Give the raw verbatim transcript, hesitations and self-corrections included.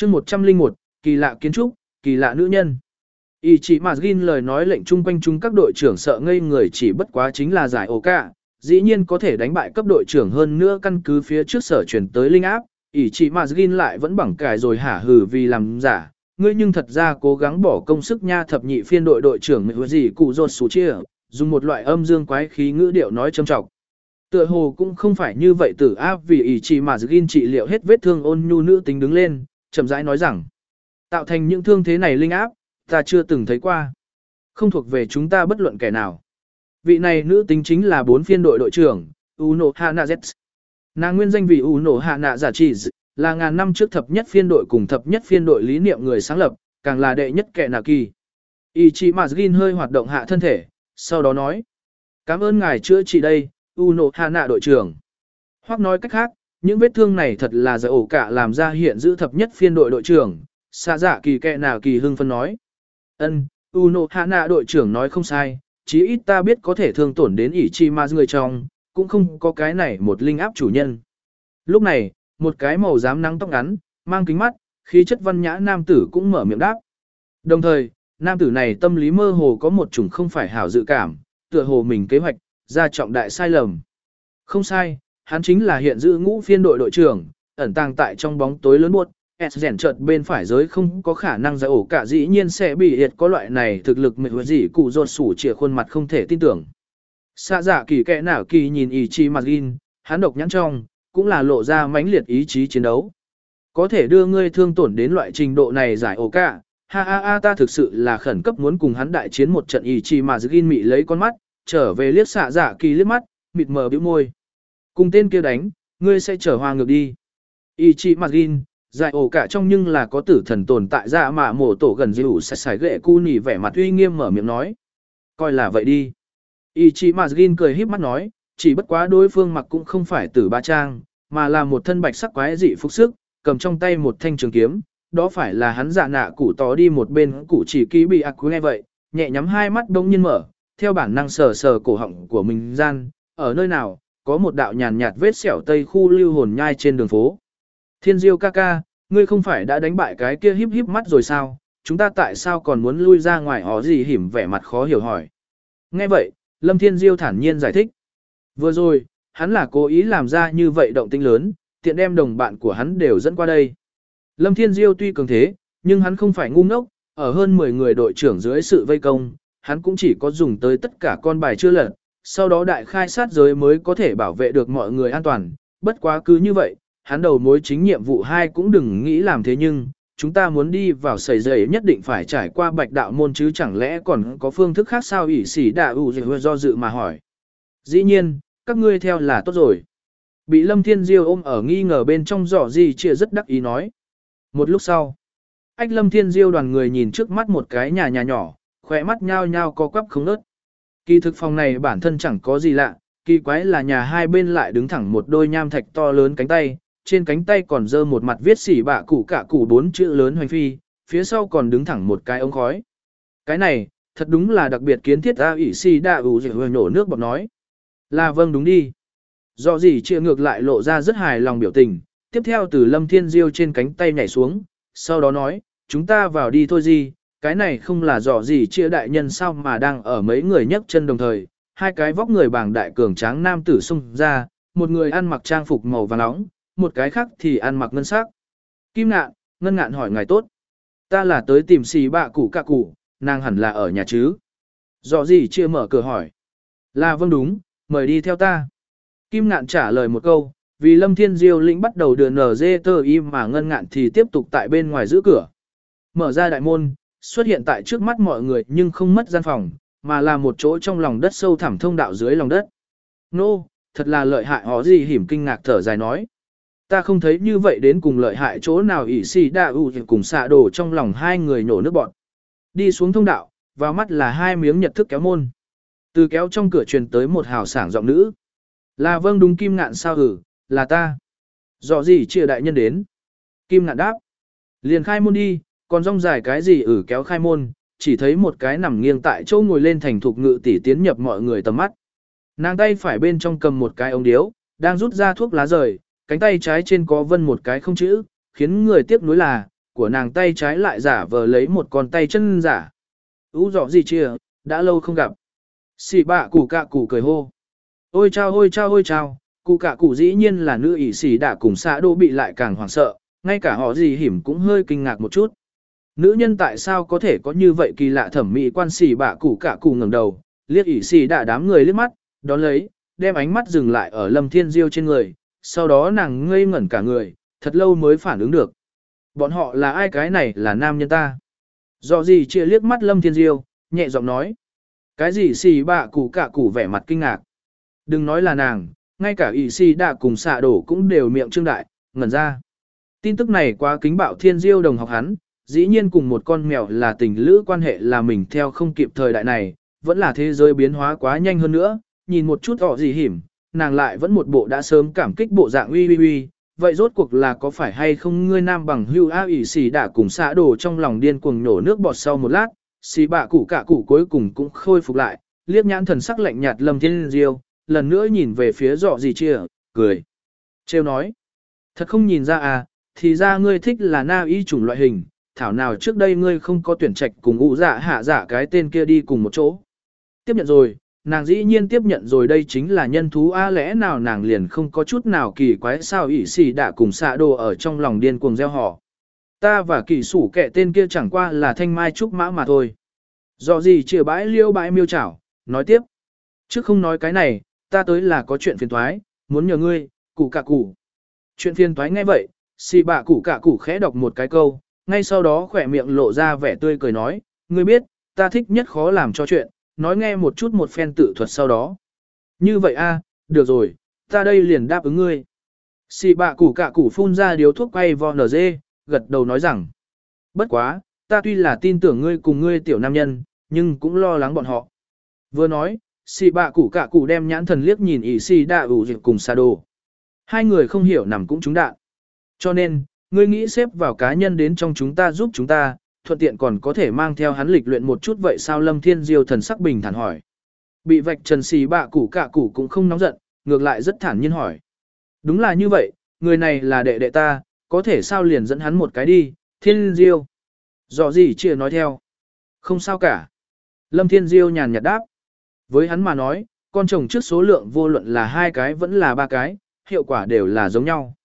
chương một trăm linh một, kỳ lạ kiến trúc, kỳ lạ nữ nhân. Ý chỉ mà Gin lời nói lệnh chung quanh chúng các đội trưởng sợ ngây người chỉ bất quá chính là giải ổ cả, dĩ nhiên có thể đánh bại cấp đội trưởng hơn nữa căn cứ phía trước sở chuyển tới linh áp, ý chỉ mà Gin lại vẫn bằng cải rồi hả hừ vì làm giả, ngươi nhưng thật ra cố gắng bỏ công sức nha. Thập nhị phiên đội đội trưởng người gì cụ rột số chia, dùng một loại âm dương quái khí ngữ điệu nói châm trọng. Tựa hồ cũng không phải như vậy tử áp vì ý chỉ mà Gin trị liệu hết vết thương ôn nhu nữ tính đứng lên, chậm rãi nói rằng, tạo thành những thương thế này linh áp, ta chưa từng thấy qua. Không thuộc về chúng ta bất luận kẻ nào. Vị này nữ tính chính là bốn phiên đội đội trưởng, Uno Hana Z. Nàng nguyên danh vì Uno Hana giả chỉ là ngàn năm trước thập nhất phiên đội cùng thập nhất phiên đội lý niệm người sáng lập, càng là đệ nhất kẻ nà kỳ. Ichima Jin hơi hoạt động hạ thân thể, sau đó nói, cảm ơn ngài chữa trị đây, Uno Hana đội trưởng. Hoặc nói cách khác, những vết thương này thật là giải ổ cả làm ra hiện giữ thập nhất phiên đội đội trưởng, xa dạ kỳ kẻ nào kỳ hưng phân nói. Ân, Uno Hana đội trưởng nói không sai, chí ít ta biết có thể thương tổn đến Ichima người trong, cũng không có cái này một linh áp chủ nhân. Lúc này, một cái màu xám nắng tóc ngắn, mang kính mắt, khí chất văn nhã nam tử cũng mở miệng đáp. Đồng thời, nam tử này tâm lý mơ hồ có một chủng không phải hảo dự cảm, tựa hồ mình kế hoạch, ra trọng đại sai lầm. Không sai, hắn chính là hiện giữ ngũ phiên đội đội trưởng, ẩn tàng tại trong bóng tối lớn buốt, S rèn chợt bên phải giới không có khả năng giải ổ cả dĩ nhiên sẽ bị hiệt có loại này thực lực mệnh gì cụ rột sủ chìa khuôn mặt không thể tin tưởng. Xạ giả kỳ kẻ nào kỳ nhìn ý chí mặt gin, hắn độc nhãn trong, cũng là lộ ra mãnh liệt ý chí chiến đấu. Có thể đưa ngươi thương tổn đến loại trình độ này giải ổ cả, ha ha ha ta thực sự là khẩn cấp muốn cùng hắn đại chiến một trận. Ý chí mà gin mị lấy con mắt, trở về liếc xạ giả kỳ liếc mắt, mịt mờ bĩu môi. Cùng tên kia đánh, ngươi sẽ trở hoa ngược đi. Ý chí mà gin, giải ổ cả trong nhưng là có tử thần tồn tại ra mà mổ tổ gần dịu sạch sải ghệ cu nỉ vẻ mặt uy nghiêm mở miệng nói. Coi là vậy đi. Ichima Jin cười híp mắt nói, chỉ bất quá đối phương mặc cũng không phải tử ba trang, mà là một thân bạch sắc quái dị phục sức, cầm trong tay một thanh trường kiếm, đó phải là hắn dạ nạ củ tó đi một bên củ chỉ ký bị ác nghe vậy, nhẹ nhắm hai mắt đông nhiên mở, theo bản năng sờ sờ cổ họng của mình gian, ở nơi nào, có một đạo nhàn nhạt vết sẹo tây khu lưu hồn nhai trên đường phố. Thiên Diêu ca ca, ngươi không phải đã đánh bại cái kia híp híp mắt rồi sao, chúng ta tại sao còn muốn lui ra ngoài hó gì hỉm vẻ mặt khó hiểu hỏi. Nghe vậy, Lâm Thiên Diêu thản nhiên giải thích. Vừa rồi, hắn là cố ý làm ra như vậy động tĩnh lớn, tiện đem đồng bạn của hắn đều dẫn qua đây. Lâm Thiên Diêu tuy cường thế, nhưng hắn không phải ngu ngốc, ở hơn mười người đội trưởng dưới sự vây công, hắn cũng chỉ có dùng tới tất cả con bài chưa lật, sau đó đại khai sát giới mới có thể bảo vệ được mọi người an toàn. Bất quá cứ như vậy, hắn đầu mối chính nhiệm vụ hai cũng đừng nghĩ làm thế nhưng, chúng ta muốn đi vào sầy dày nhất định phải trải qua bạch đạo môn chứ chẳng lẽ còn có phương thức khác sao. Ỷ sĩ đạ ủ do dự mà hỏi. Dĩ nhiên, các ngươi theo là tốt rồi. Bị Lâm Thiên Diêu ôm ở nghi ngờ bên trong giỏ gì chia rất đắc ý nói. Một lúc sau, ách Lâm Thiên Diêu đoàn người nhìn trước mắt một cái nhà nhà nhỏ, khỏe mắt nhao nhao co quắp không nớt. Kỳ thực phòng này bản thân chẳng có gì lạ, kỳ quái là nhà hai bên lại đứng thẳng một đôi nham thạch to lớn cánh tay, trên cánh tay còn dơ một mặt viết xỉ bạ củ cả củ bốn chữ lớn hoành phi, phía sau còn đứng thẳng một cái ống khói. Cái này, thật đúng là đặc biệt kiến thiết A ỷ si đa ủ rồi nổ nước bọt nói. Là vâng đúng đi. Do gì chia ngược lại lộ ra rất hài lòng biểu tình, tiếp theo từ Lâm Thiên Diêu trên cánh tay nhảy xuống, sau đó nói, chúng ta vào đi thôi gì, cái này không là dò gì chia đại nhân sao mà đang ở mấy người nhấc chân đồng thời, hai cái vóc người bảng đại cường tráng nam tử xung ra, một người ăn mặc trang phục màu vàng nóng, một cái khác thì ăn mặc ngân sắc. Kim Ngạn, Ngân Ngạn hỏi ngài tốt. Ta là tới tìm xì bạ củ cạ củ, nàng hẳn là ở nhà chứ. Dò gì chia mở cửa hỏi. Là vâng đúng, mời đi theo ta. Kim Ngạn trả lời một câu, vì Lâm Thiên Diêu lĩnh bắt đầu đưa nở dê tơ im mà Ngân Ngạn thì tiếp tục tại bên ngoài giữ cửa. Mở ra đại môn, xuất hiện tại trước mắt mọi người nhưng không mất gian phòng, mà là một chỗ trong lòng đất sâu thẳm thông đạo dưới lòng đất. Nô, thật là lợi hại hó gì hiểm kinh ngạc thở dài nói. Ta không thấy như vậy đến cùng lợi hại chỗ nào. Ỷ xì đa ủ cùng xạ đồ trong lòng hai người nổ nước bọt. Đi xuống thông đạo, vào mắt là hai miếng nhật thức kéo môn. Từ kéo trong cửa truyền tới một hào sảng giọng nữ. Là vâng đúng. Kim Ngạn sao hử, là ta. Dọ gì chia đại nhân đến. Kim Ngạn đáp. Liền khai môn đi, còn rong dài cái gì ử kéo khai môn, chỉ thấy một cái nằm nghiêng tại chỗ ngồi lên thành thục ngự tỷ tiến nhập mọi người tầm mắt. Nàng tay phải bên trong cầm một cái ống điếu, đang rút ra thuốc lá rời, cánh tay trái trên có vân một cái không chữ, khiến người tiếc nuối là, của nàng tay trái lại giả vờ lấy một con tay chân giả. Ú dọ gì chia, đã lâu không gặp. Xì bạ củ cạ củ cười hô. Ôi chao ôi chao ôi chao, cụ cạ cụ dĩ nhiên là nữ ỷ xì đã cùng xã đô bị lại càng hoảng sợ, ngay cả họ gì hiểm cũng hơi kinh ngạc một chút. Nữ nhân tại sao có thể có như vậy kỳ lạ thẩm mỹ quan xì bạ cụ cạ cụ ngẩng đầu, liếc ỷ xì đã đám người liếc mắt, đón lấy, đem ánh mắt dừng lại ở Lâm Thiên Diêu trên người, sau đó nàng ngây ngẩn cả người, thật lâu mới phản ứng được. Bọn họ là ai, cái này là nam nhân ta. Do gì chia liếc mắt Lâm Thiên Diêu, nhẹ giọng nói. Cái gì xì bạ cụ cạ cụ vẻ mặt kinh ngạc. Đừng nói là nàng, ngay cả ỷ xì đã cùng xạ đổ cũng đều miệng trương đại, ngẩn ra. Tin tức này quá kính bạo Thiên Diêu đồng học hắn, dĩ nhiên cùng một con mèo là tình lữ quan hệ là mình theo không kịp thời đại này, vẫn là thế giới biến hóa quá nhanh hơn nữa, nhìn một chút họ gì hiểm, nàng lại vẫn một bộ đã sớm cảm kích bộ dạng uy uy uy, vậy rốt cuộc là có phải hay không ngươi nam bằng hưu a ỷ xì đã cùng xạ đổ trong lòng điên cuồng nổ nước bọt sau một lát, xì bạ củ cả củ cuối cùng cũng khôi phục lại, liếc nhãn thần sắc lạnh nhạt Lâm Thiên Diêu, lần nữa nhìn về phía dọ gì chia, cười. Trêu nói, thật không nhìn ra à, thì ra ngươi thích là na y chủng loại hình, thảo nào trước đây ngươi không có tuyển trạch cùng ụ dạ hạ dạ cái tên kia đi cùng một chỗ. Tiếp nhận rồi, nàng dĩ nhiên tiếp nhận rồi, đây chính là nhân thú a, lẽ nào nàng liền không có chút nào kỳ quái sao ỷ xì đã cùng xạ đồ ở trong lòng điên cuồng gieo họ. Ta và kỳ sủ kẻ tên kia chẳng qua là thanh mai trúc mã mà thôi. Do gì chia bãi liêu bãi miêu chảo, nói tiếp. Trước không nói cái này, ta tới là có chuyện phiền toái, muốn nhờ ngươi, củ cạ củ. Chuyện phiền toái nghe vậy, xì bạ củ cạ củ khẽ đọc một cái câu, ngay sau đó khỏe miệng lộ ra vẻ tươi cười nói, ngươi biết, ta thích nhất khó làm cho chuyện, nói nghe một chút một phen tự thuật sau đó. Như vậy a, được rồi, ta đây liền đáp ứng ngươi. Xì bạ củ cạ củ phun ra điếu thuốc quay vo nở dê, gật đầu nói rằng, bất quá, ta tuy là tin tưởng ngươi cùng ngươi tiểu nam nhân, nhưng cũng lo lắng bọn họ. Vừa nói, xì bạ củ cạ củ đem nhãn thần liếc nhìn ỷ xì đạ ủ dịch cùng xa đồ. Hai người không hiểu nằm cũng trúng đạn. Cho nên, ngươi nghĩ xếp vào cá nhân đến trong chúng ta giúp chúng ta, thuận tiện còn có thể mang theo hắn lịch luyện một chút vậy sao? Lâm Thiên Diêu thần sắc bình thản hỏi. Bị vạch trần xì bạ củ cạ củ cũng không nóng giận, ngược lại rất thản nhiên hỏi. Đúng là như vậy, người này là đệ đệ ta, có thể sao liền dẫn hắn một cái đi, Thiên Diêu. Dọ gì chia nói theo. Không sao cả. Lâm Thiên Diêu nhàn nhạt đáp. Với hắn mà nói, con chồng trước số lượng vô luận là hai cái vẫn là ba cái, hiệu quả đều là giống nhau.